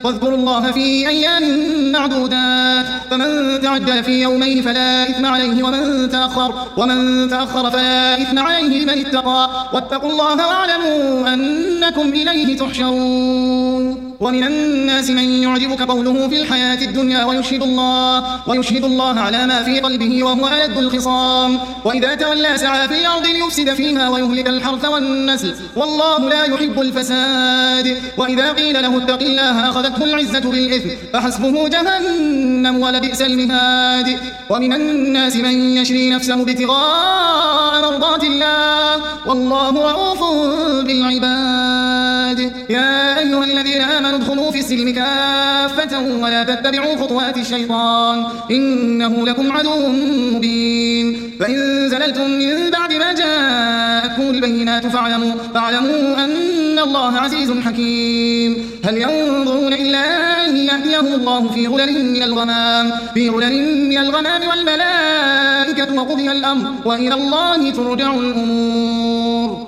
واذكروا الله في أيام معدودات فمن تعجل في يومين فلا إثم عليه ومن تأخر فلا إثم عليه لمن اتقى واتقوا الله واعلموا أنكم إليه تحشرون. ومن الناس من يعجبك قوله في الحياة الدنيا ويشهد الله على ما في قلبه وهو ألد الخصام وإذا تولى سعى في الأرض ليفسد فيها ويهلك الحرث والنسل والله لا يحب الفساد. وإذا قيل له اتق الله أخذته العزة بالإثم فحسبه جهنم ولبئس المهاد. ومن الناس من يشري نفسه ابتغاء مرضات الله والله رؤوف بالعباد. يا أيها الذين آمنوا ادخلوا في السلم كافة ولا تتبعوا خطوات الشيطان إنه لكم عدو مبين. فإن زللتم من بعد ما جاءتكم البينات فاعلموا أن الله عزيز حكيم. هل ينظرون إلا أن يأتيهم الله في غلل من الغمام والملائكة وقضي الأمر وإلى الله ترجع الأمور.